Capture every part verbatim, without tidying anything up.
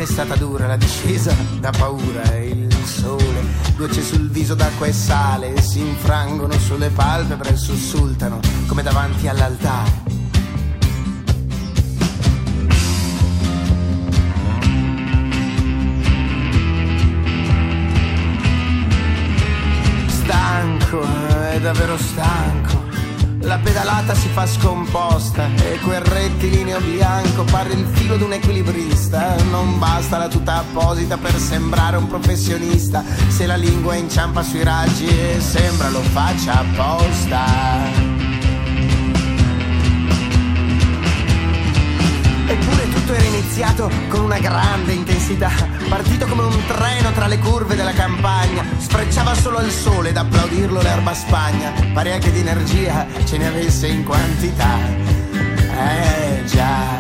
stata dura la discesa, da paura il sole, gocce sul viso d'acqua e sale, si infrangono sulle palpebre e sussultano come davanti all'altare. Stanco, è davvero stanco. La pedalata si fa scomposta e quel rettilineo bianco pare il filo d'un equilibrista. Non basta la tuta apposita per sembrare un professionista, se la lingua inciampa sui raggi e sembra lo faccia apposta. Eppure tutto era iniziato con una grande intensità, partito come un treno tra le curve della campagna, sfrecciava solo al sole, da applaudirlo l'erba spagna, parea che di energia ce ne avesse in quantità. Eh già.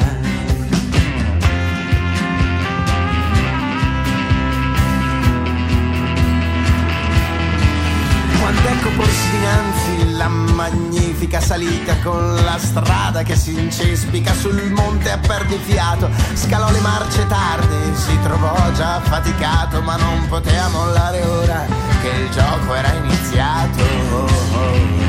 Quando ecco porsi dinanzi la magnifica salita con la strada che si incespica sul monte a perdifiato, scalò le marce tardi, si trovò già affaticato, ma non poteva mollare ora che il gioco era iniziato. Oh, oh.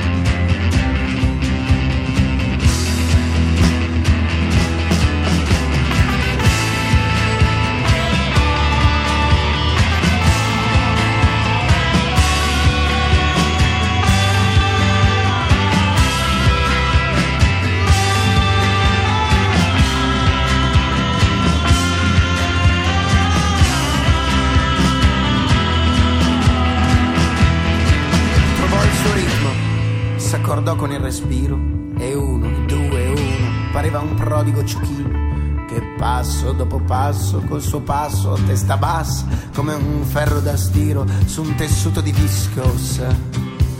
S'accordò con il respiro e uno, due, uno, pareva un prodigo ciuchino che passo dopo passo col suo passo a testa bassa come un ferro da stiro su un tessuto di viscosa.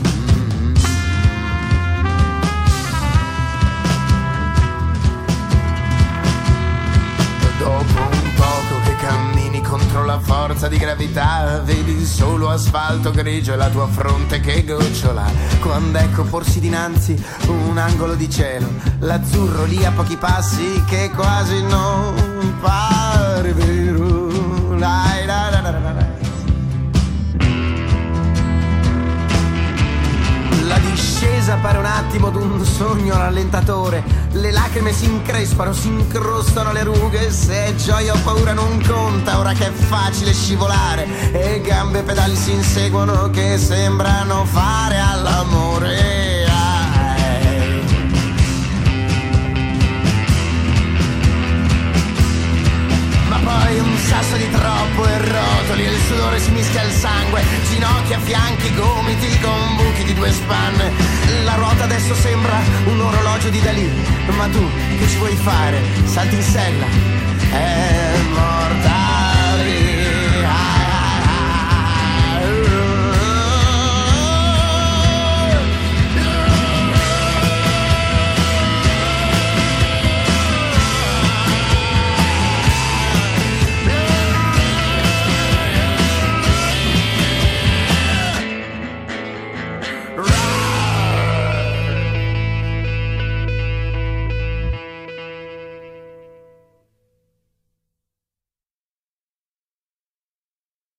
Contro la forza di gravità vedi solo asfalto grigio e la tua fronte che gocciola. Quando ecco porsi dinanzi un angolo di cielo, l'azzurro lì a pochi passi che quasi non pare vero. Dai, dai, dai, dai, dai. La discesa pare un attimo d'un sogno rallentatore, le lacrime si increspano, si incrostano le rughe, se è gioia o paura non conta ora che è facile scivolare e gambe e pedali si inseguono che sembrano fare all'amore. Poi un sasso di troppo e rotoli, il sudore si mischia al sangue, ginocchia, fianchi, gomiti con buchi di due spanne. La ruota adesso sembra un orologio di Dalì, ma tu che ci vuoi fare? Salti in sella, è morta.